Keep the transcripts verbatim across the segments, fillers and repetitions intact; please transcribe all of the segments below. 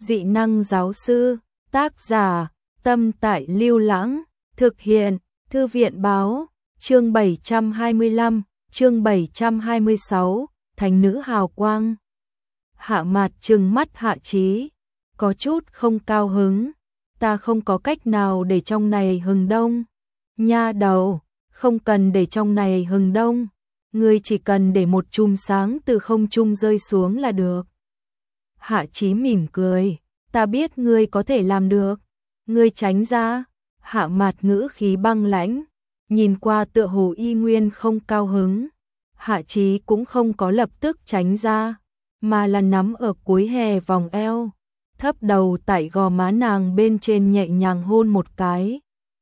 Dị năng giáo sư, tác giả, Tâm Tại Lưu Lãng, thực hiện, Thư viện báo, chương bảy trăm hai mươi lăm, chương bảy trăm hai mươi sáu, Thánh nữ hào quang. Hạ Mạt trừng mắt Hạ Chí, có chút không cao hứng, ta không có cách nào để trong này hừng đông. Nha đầu, không cần để trong này hừng đông, ngươi chỉ cần để một chùm sáng từ không trung rơi xuống là được. Hạ Chí mỉm cười, ta biết ngươi có thể làm được, ngươi tránh ra. Hạ Mạt ngữ khí băng lãnh, nhìn qua tựa hồ y nguyên không cao hứng. Hạ Chí cũng không có lập tức tránh ra, mà là nắm ở cuối hè vòng eo, thấp đầu tại gò má nàng bên trên nhẹ nhàng hôn một cái.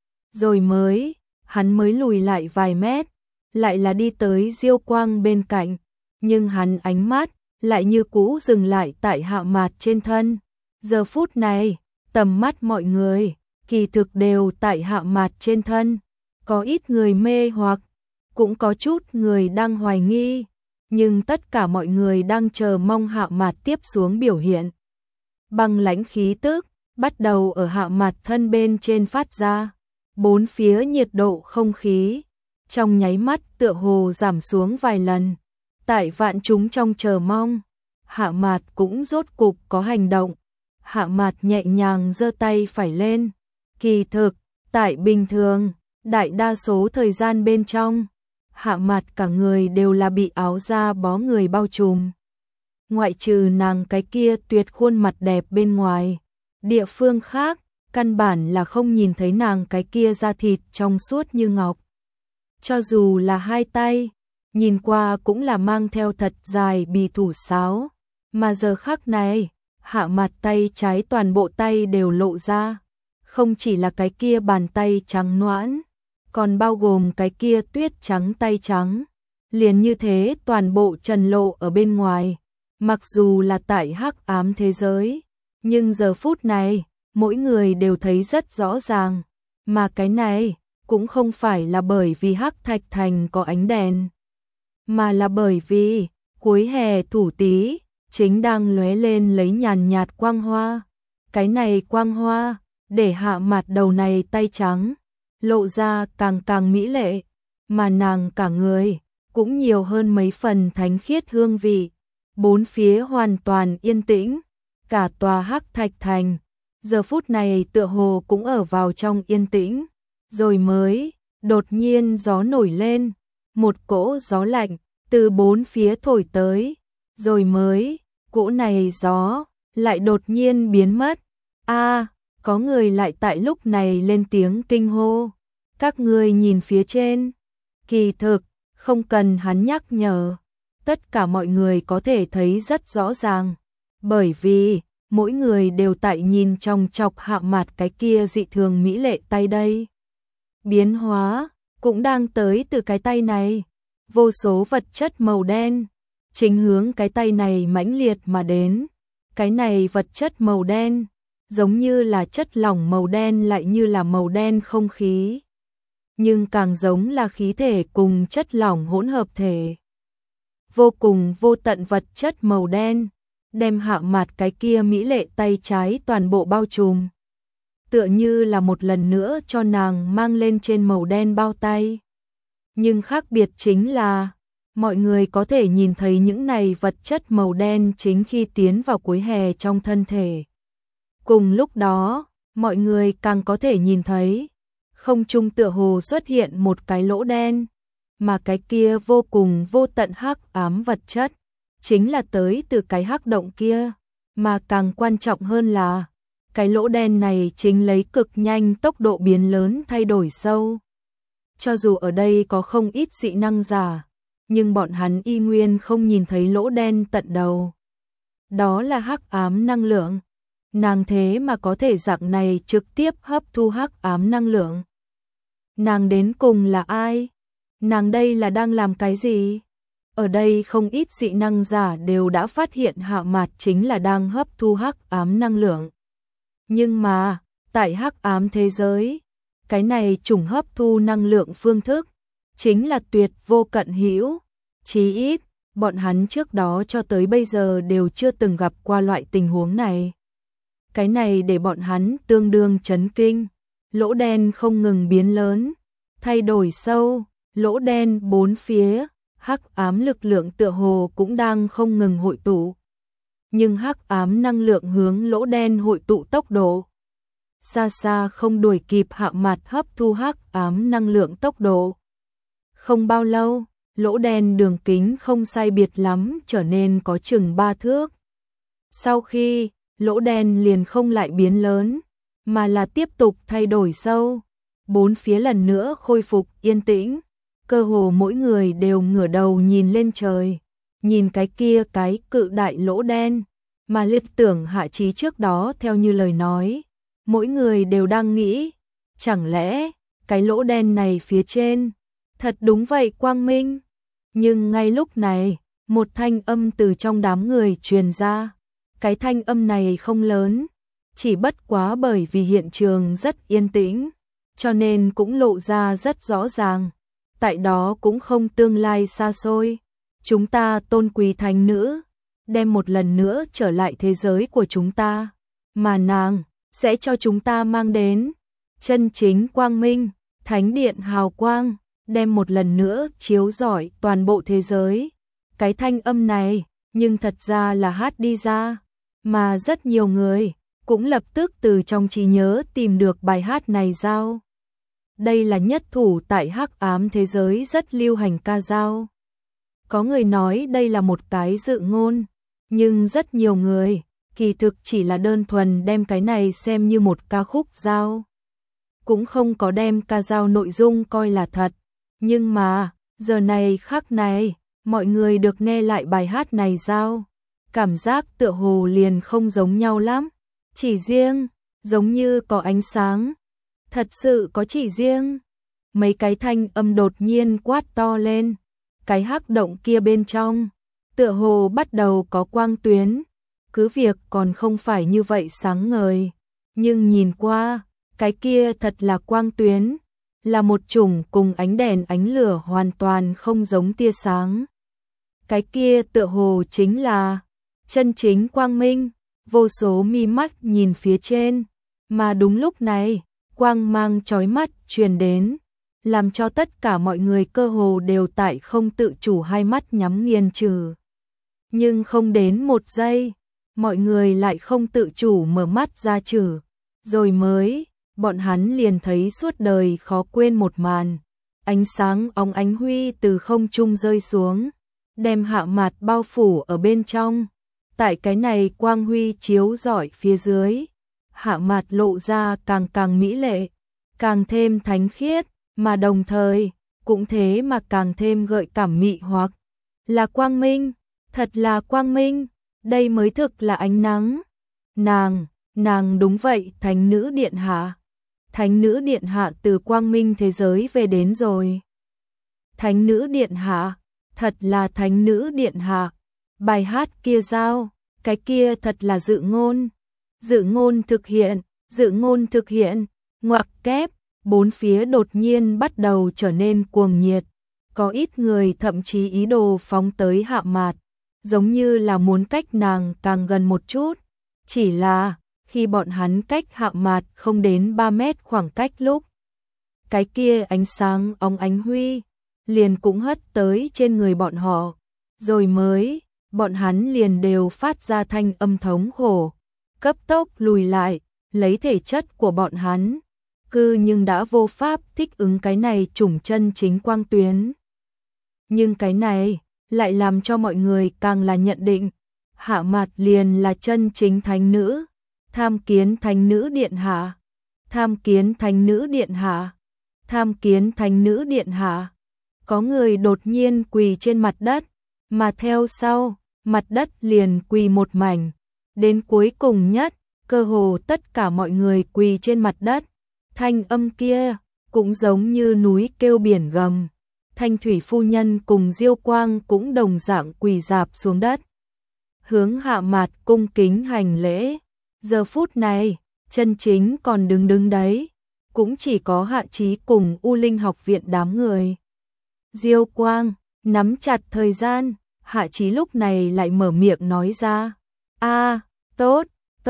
Rồi mới, hắn mới lùi lại vài mét, lại là đi tới Diêu Quang bên cạnh, nhưng hắn ánh mắt lại như cũ dừng lại tại Hạ Mạt trên thân. Giờ phút này, tầm mắt mọi người kỳ thực đều tại Hạ Mạt trên thân, có ít người mê hoặc, cũng có chút người đang hoài nghi, nhưng tất cả mọi người đang chờ mong Hạ Mạt tiếp xuống biểu hiện. Băng lãnh khí tức bắt đầu ở Hạ Mạt thân bên trên phát ra, bốn phía nhiệt độ không khí trong nháy mắt tựa hồ giảm xuống vài lần. Tại vạn chúng trong chờ mong, Hạ Mạt cũng rốt cục có hành động. Hạ Mạt nhẹ nhàng giơ tay phải lên. Kỳ thực, tại bình thường, đại đa số thời gian bên trong, Hạ Mạt cả người đều là bị áo da bó người bao trùm. Ngoại trừ nàng cái kia tuyệt khuôn mặt đẹp bên ngoài, địa phương khác, căn bản là không nhìn thấy nàng cái kia da thịt trong suốt như ngọc. Cho dù là hai tay, nhìn qua cũng là mang theo thật dài bì thủ sáo, mà giờ khắc này, Hạ Mạt tay trái toàn bộ tay đều lộ ra, không chỉ là cái kia bàn tay trắng nõn, còn bao gồm cái kia tuyết trắng tay trắng, liền như thế toàn bộ trần lộ ở bên ngoài. Mặc dù là tại hắc ám thế giới, nhưng giờ phút này, mỗi người đều thấy rất rõ ràng, mà cái này cũng không phải là bởi vì Hắc Thạch Thành có ánh đèn, mà là bởi vì cuối hè thủ tí chính đang lóe lên lấy nhàn nhạt quang hoa. Cái này quang hoa để Hạ Mạt đầu này tay trắng lộ ra càng càng mỹ lệ, mà nàng cả người cũng nhiều hơn mấy phần thánh khiết hương vị. Bốn phía hoàn toàn yên tĩnh, cả tòa Hắc Thạch Thành giờ phút này tựa hồ cũng ở vào trong yên tĩnh. Rồi mới đột nhiên gió nổi lên, một cỗ gió lạnh từ bốn phía thổi tới, rồi mới cỗ này gió lại đột nhiên biến mất. A, có người lại tại lúc này lên tiếng kinh hô. Các ngươi nhìn phía trên. Kỳ thực, không cần hắn nhắc nhở, tất cả mọi người có thể thấy rất rõ ràng, bởi vì mỗi người đều tại nhìn trong chọc Hạ Mạt cái kia dị thường mỹ lệ tay đây. Biến hóa cũng đang tới từ cái tay này, vô số vật chất màu đen chính hướng cái tay này mãnh liệt mà đến. Cái này vật chất màu đen giống như là chất lỏng màu đen, lại như là màu đen không khí, nhưng càng giống là khí thể cùng chất lỏng hỗn hợp thể. Vô cùng vô tận vật chất màu đen đem Hạ Mạt cái kia mỹ lệ tay trái toàn bộ bao trùm, tựa như là một lần nữa cho nàng mang lên trên màu đen bao tay. Nhưng khác biệt chính là, mọi người có thể nhìn thấy những này vật chất màu đen chính khi tiến vào cuối hè trong thân thể. Cùng lúc đó, mọi người càng có thể nhìn thấy, không trung tựa hồ xuất hiện một cái lỗ đen, mà cái kia vô cùng vô tận hắc ám vật chất chính là tới từ cái hắc động kia, mà càng quan trọng hơn là cái lỗ đen này chính lấy cực nhanh tốc độ biến lớn thay đổi sâu. Cho dù ở đây có không ít dị năng giả, nhưng bọn hắn y nguyên không nhìn thấy lỗ đen tận đầu. Đó là hắc ám năng lượng. Nàng thế mà có thể dạng này trực tiếp hấp thu hắc ám năng lượng. Nàng đến cùng là ai? Nàng đây là đang làm cái gì? Ở đây không ít dị năng giả đều đã phát hiện Hạ Mạt chính là đang hấp thu hắc ám năng lượng. Nhưng mà, tại hắc ám thế giới, cái này chủng hấp thu năng lượng phương thức chính là tuyệt vô cận hữu, chí ít bọn hắn trước đó cho tới bây giờ đều chưa từng gặp qua loại tình huống này. Cái này để bọn hắn tương đương chấn kinh. Lỗ đen không ngừng biến lớn, thay đổi sâu, lỗ đen bốn phía, hắc ám lực lượng tựa hồ cũng đang không ngừng hội tụ. Nhưng hắc ám năng lượng hướng lỗ đen hội tụ tốc độ xa xa không đuổi kịp Hạ Mạt hấp thu hắc ám năng lượng tốc độ. Không bao lâu, lỗ đen đường kính không sai biệt lắm trở nên có chừng ba thước. Sau khi, lỗ đen liền không lại biến lớn, mà là tiếp tục thay đổi sâu. Bốn phía lần nữa khôi phục yên tĩnh, cơ hồ mỗi người đều ngửa đầu nhìn lên trời, nhìn cái kia cái cự đại lỗ đen, mà liên tưởng Hạ Chí trước đó theo như lời nói. Mỗi người đều đang nghĩ, chẳng lẽ cái lỗ đen này phía trên, thật đúng vậy quang minh. Nhưng ngay lúc này, một thanh âm từ trong đám người truyền ra. Cái thanh âm này không lớn, chỉ bất quá bởi vì hiện trường rất yên tĩnh, cho nên cũng lộ ra rất rõ ràng. Tại đó cũng không tương lai xa xôi, chúng ta tôn quý thánh nữ, đem một lần nữa trở lại thế giới của chúng ta, mà nàng sẽ cho chúng ta mang đến chân chính quang minh, thánh điện hào quang, đem một lần nữa chiếu rọi toàn bộ thế giới. Cái thanh âm này, nhưng thật ra là hát đi ra, mà rất nhiều người cũng lập tức từ trong trí nhớ tìm được bài hát này giao. Đây là nhất thủ tại hắc ám thế giới rất lưu hành ca dao. Có người nói đây là một cái dự ngôn, nhưng rất nhiều người kỳ thực chỉ là đơn thuần đem cái này xem như một ca khúc dao. Cũng không có đem ca dao nội dung coi là thật. Nhưng mà, giờ này khắc này, mọi người được nghe lại bài hát này dao. Cảm giác tựa hồ liền không giống nhau lắm. Chỉ riêng, giống như có ánh sáng. Thật sự có chỉ riêng. Mấy cái thanh âm đột nhiên quát to lên. Cái hắc động kia bên trong, tựa hồ bắt đầu có quang tuyến. Cứ việc còn không phải như vậy sáng ngời, nhưng nhìn qua, cái kia thật là quang tuyến, là một chủng cùng ánh đèn ánh lửa hoàn toàn không giống tia sáng. Cái kia tựa hồ chính là chân chính quang minh, vô số mi mắt nhìn phía trên, mà đúng lúc này, quang mang chói mắt truyền đến, làm cho tất cả mọi người cơ hồ đều tại không tự chủ hai mắt nhắm nghiền trừ. Nhưng không đến một giây, mọi người lại không tự chủ mở mắt ra trừ, rồi mới, bọn hắn liền thấy suốt đời khó quên một màn. Ánh sáng óng ánh huy từ không trung rơi xuống, đem Hạ Mạt bao phủ ở bên trong. Tại cái này quang huy chiếu rọi phía dưới, Hạ Mạt lộ ra càng càng mỹ lệ, càng thêm thánh khiết, mà đồng thời, cũng thế mà càng thêm gợi cảm mị hoặc. Là quang minh, thật là quang minh, đây mới thực là ánh nắng. Nàng, nàng đúng vậy, thánh nữ điện hạ. Thánh nữ điện hạ từ quang minh thế giới về đến rồi. Thánh nữ điện hạ, thật là thánh nữ điện hạ. Bài hát kia giao, cái kia thật là dự ngôn. Dự ngôn thực hiện, dự ngôn thực hiện, ngoặc kép, bốn phía đột nhiên bắt đầu trở nên cuồng nhiệt. Có ít người thậm chí ý đồ phóng tới Hạ Mạt, giống như là muốn cách nàng càng gần một chút. Chỉ là, khi bọn hắn cách Hạ Mạt không đến ba mét khoảng cách lúc, cái kia ánh sáng óng ánh huy, liền cũng hất tới trên người bọn họ. Rồi mới, bọn hắn liền đều phát ra thanh âm thống khổ, cấp tốc lùi lại, lấy thể chất của bọn hắn. Cư nhưng đã vô pháp thích ứng cái này chủng chân chính quang tuyến. Nhưng cái này lại làm cho mọi người càng là nhận định, Hạ Mạt liền là chân chính thánh nữ, tham kiến thánh nữ điện hạ, tham kiến thánh nữ điện hạ, tham kiến thánh nữ điện hạ. Có người đột nhiên quỳ trên mặt đất, mà theo sau, mặt đất liền quỳ một mảnh, đến cuối cùng nhất, cơ hồ tất cả mọi người quỳ trên mặt đất. Thanh âm kia cũng giống như núi kêu biển gầm. Thanh thủy phu nhân cùng Diêu Quang cũng đồng dạng quỳ rạp xuống đất, hướng Hạ Mạt cung kính hành lễ. Giờ phút này, chân chính còn đứng đứng đấy, cũng chỉ có Hạ Chí cùng U Linh học viện đám người. Diêu Quang nắm chặt thời gian, Hạ Chí lúc này lại mở miệng nói ra: "A, tốt, tốt,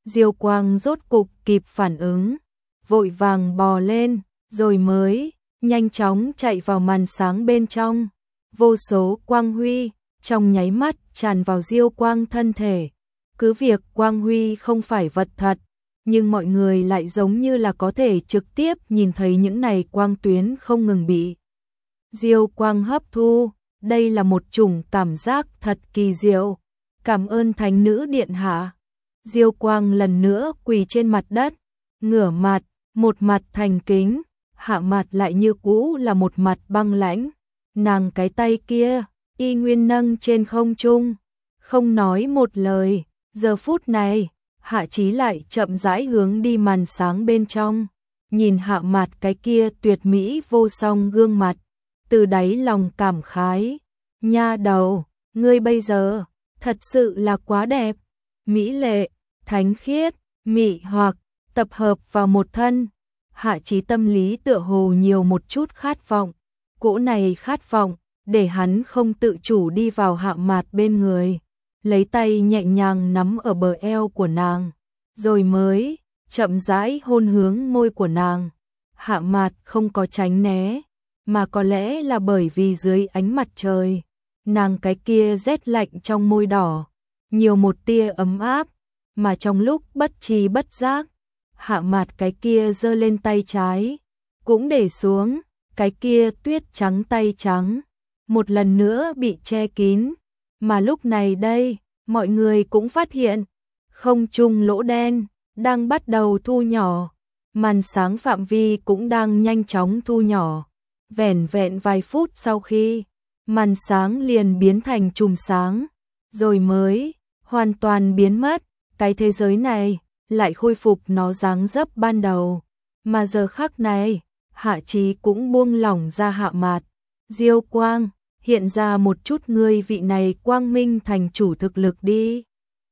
Diêu Quang rốt cục kịp phản ứng, vội vàng bò lên, rồi mới nhanh chóng chạy vào màn sáng bên trong. Vô số quang huy trong nháy mắt tràn vào Diêu Quang thân thể. Cứ việc quang huy không phải vật thật, nhưng mọi người lại giống như là có thể trực tiếp nhìn thấy những này quang tuyến không ngừng bị Diêu Quang hấp thu. Đây là một chủng cảm giác thật kỳ diệu. Cảm ơn Thánh nữ điện hạ. Diêu Quang lần nữa quỳ trên mặt đất, ngửa mặt, một mặt thành kính, hạ mặt lại như cũ là một mặt băng lãnh. Nàng cái tay kia y nguyên nâng trên không trung, không nói một lời. Giờ phút này, Hạ Chí lại chậm rãi hướng đi màn sáng bên trong, nhìn hạ mặt cái kia tuyệt mỹ vô song gương mặt, từ đáy lòng cảm khái. Nha đầu, ngươi bây giờ thật sự là quá đẹp, mỹ lệ, thánh khiết, mị hoặc tập hợp vào một thân. Hạ Chí tâm lý tựa hồ nhiều một chút khát vọng, cỗ này khát vọng để hắn không tự chủ đi vào hạ mặt bên người, lấy tay nhẹ nhàng nắm ở bờ eo của nàng, rồi mới chậm rãi hôn hướng môi của nàng. Hạ mặt không có tránh né, mà có lẽ là bởi vì dưới ánh mặt trời, nàng cái kia rét lạnh trong môi đỏ, nhiều một tia ấm áp, mà trong lúc bất tri bất giác, hạ mặt cái kia giơ lên tay trái, cũng để xuống, cái kia tuyết trắng tay trắng, một lần nữa bị che kín. Mà lúc này đây, mọi người cũng phát hiện, không trung lỗ đen đang bắt đầu thu nhỏ, màn sáng phạm vi cũng đang nhanh chóng thu nhỏ. Vẻn vẹn vài phút sau khi, màn sáng liền biến thành chùm sáng, rồi mới hoàn toàn biến mất. Cái thế giới này lại khôi phục nó dáng dấp ban đầu. Mà giờ khắc này, Hạ Chí cũng buông lỏng ra hạ mặt. Diêu Quang, hiện ra một chút ngươi vị này quang minh thành chủ thực lực đi.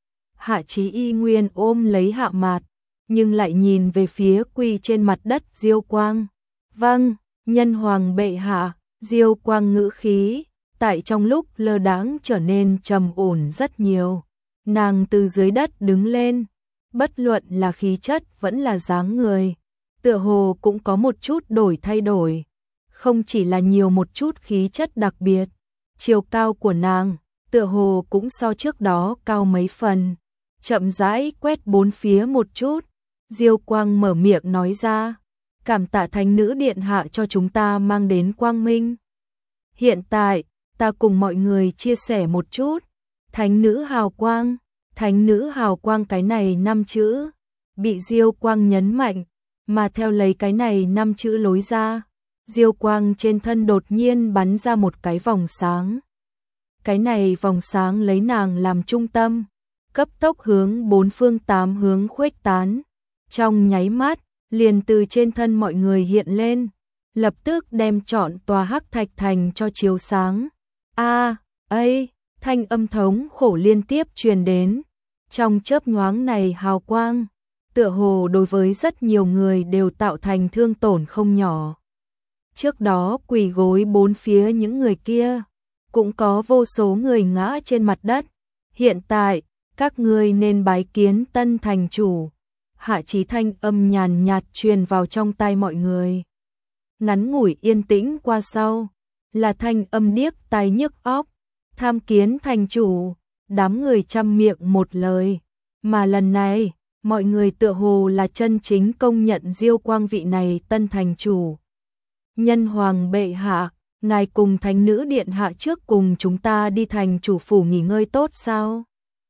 Hạ Chí y nguyên ôm lấy hạ mặt, nhưng lại nhìn về phía quỳ trên mặt đất Diêu Quang. Vâng, nhân hoàng bệ hạ. Diêu Quang ngữ khí tại trong lúc lơ đãng trở nên trầm ổn rất nhiều. Nàng từ dưới đất đứng lên, bất luận là khí chất vẫn là dáng người, tựa hồ cũng có một chút đổi thay đổi, không chỉ là nhiều một chút khí chất đặc biệt, chiều cao của nàng tựa hồ cũng so trước đó cao mấy phần. Chậm rãi quét bốn phía một chút, Diêu Quang mở miệng nói ra, cảm tạ Thánh nữ điện hạ cho chúng ta mang đến quang minh. Hiện tại, ta cùng mọi người chia sẻ một chút. Thánh nữ hào quang, thánh nữ hào quang, cái này năm chữ bị Diêu Quang nhấn mạnh, mà theo lấy cái này năm chữ lối ra, Diêu Quang trên thân đột nhiên bắn ra một cái vòng sáng. Cái này vòng sáng lấy nàng làm trung tâm, cấp tốc hướng bốn phương tám hướng khuếch tán, trong nháy mắt liền từ trên thân mọi người hiện lên, lập tức đem trọn tòa Hắc Thạch Thành cho chiếu sáng. A, ấy, thanh âm thống khổ liên tiếp truyền đến. Trong chớp nhoáng này hào quang, tựa hồ đối với rất nhiều người đều tạo thành thương tổn không nhỏ. Trước đó quỳ gối bốn phía những người kia, cũng có vô số người ngã trên mặt đất. Hiện tại, các ngươi nên bái kiến tân thành chủ. Hạ Chí thanh âm nhàn nhạt truyền vào trong tai mọi người. Ngắn ngủi yên tĩnh qua sau, là thanh âm điếc tai nhức óc. Tham kiến thành chủ. Đám người trăm miệng một lời, mà lần này, mọi người tựa hồ là chân chính công nhận Diêu Quang vị này tân thành chủ. Nhân hoàng bệ hạ, ngài cùng thánh nữ điện hạ trước cùng chúng ta đi thành chủ phủ nghỉ ngơi tốt sao?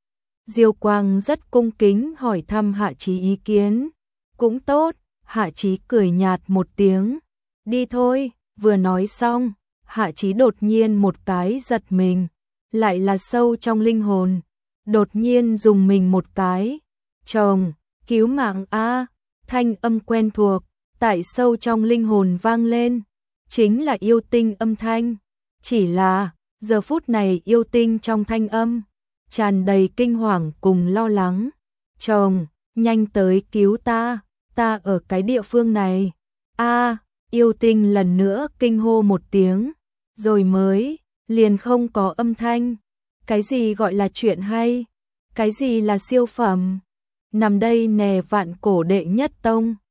Diêu Quang rất cung kính hỏi thăm Hạ Chí ý kiến. Cũng tốt, Hạ Chí cười nhạt một tiếng. Đi thôi. Vừa nói xong, Hạ Chí đột nhiên một cái giật mình, lại là sâu trong linh hồn, đột nhiên dùng mình một cái. Chồng, cứu mạng a! Thanh âm quen thuộc tại sâu trong linh hồn vang lên, chính là yêu tinh âm thanh. Chỉ là giờ phút này yêu tinh trong thanh âm tràn đầy kinh hoàng cùng lo lắng. Chồng, nhanh tới cứu ta, ta ở cái địa phương này. A, yêu tinh lần nữa kinh hô một tiếng, rồi mới liền không có âm thanh. Cái gì gọi là chuyện hay? Cái gì là siêu phẩm? nằm đây nè vạn cổ đệ nhất tông.